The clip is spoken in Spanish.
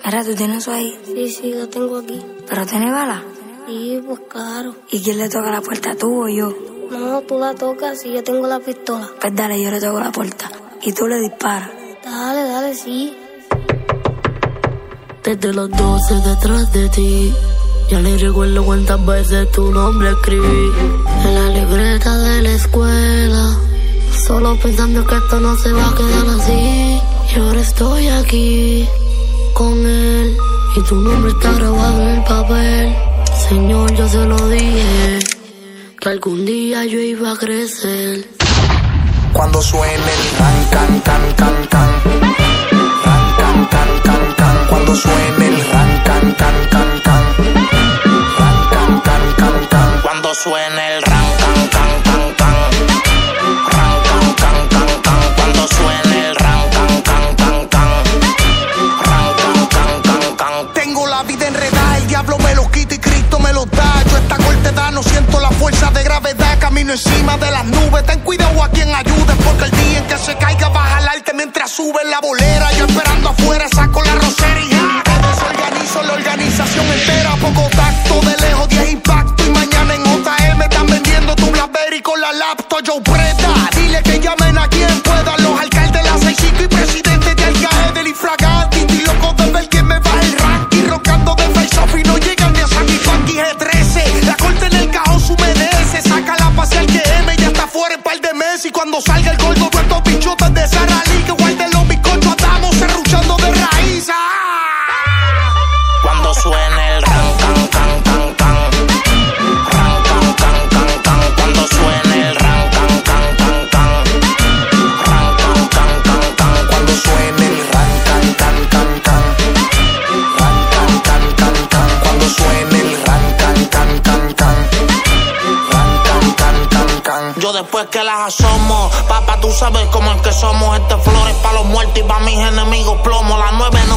Ahora, ¿tú tienes eso ahí? Sí, lo tengo aquí. ¿Pero tiene bala? Sí, pues claro. ¿Y quién le toca la puerta, tú o yo? No, tú la tocas y yo tengo la pistola. Pues dale, yo le toco la puerta. Y tú le disparas. Dale, sí. Desde los 12 detrás de ti, ya ni recuerdo cuántas veces tu nombre escribí en la libreta de la escuela, solo pensando que esto no se va a quedar así. Y ahora estoy aquí con él y tu nombre está grabado en el papel. Señor, yo se lo dije que algún día yo iba a crecer. Cuando suene el ran, can, can, can, can. Ran, can, can, can, can. Cuando suene el ran, can, can, can, can. Ran, can, can, can, can. Cuando suene el ran, can, can, can, can. Ran, can, can, can, can. Cuando suene el ran, can, can, can, can. Ran, can, can, can, can. Tengo la vida enredada, el diablo me los quita y Cristo me los da. Yo esta corta edad no siento la fuerza de gravedad. Camino encima de las nubes, ten cuidado a quien ayudes, porque el día en que se caiga va a jalarte mientras sube la bolera. Yo esperando afuera saco la rosería. Te desorganizo la organización entera. Poco tacto, de lejos 10 impacto. Y mañana en JM están vendiendo tu BlackBerry con la laptop. Yo presta, dile que llamen a quien pueda. Los alcaldes, la 65 y presidentes de Alcae del Infragante. Y loco de ver quién me va el ranking. Rocando de face off y no llegan ni a Saki Funky G13. La corte en el cajón se humedece. Saca la pase al GM, ya está fuera en par de meses. Y cuando salga el gordo, tú estos bichotes de Sara Lee, que guarden los bizcochos, estamos serruchando de raíz. Cuando suene el ran, can, can, can, can. Ran, can, can, can, can. Cuando suene el ran, can, can, can, can. Ran, can, can, can, can. Cuando suene el ran, can, can, can, can. Ran, can, can, can, can. Cuando suene el ran, can, can, can, can. Ran, can, can, can, can. Yo después que las asomo, papá, tú sabes cómo es que somos. Este flores pa' los muertos y pa' mis enemigos plomo. La 9 no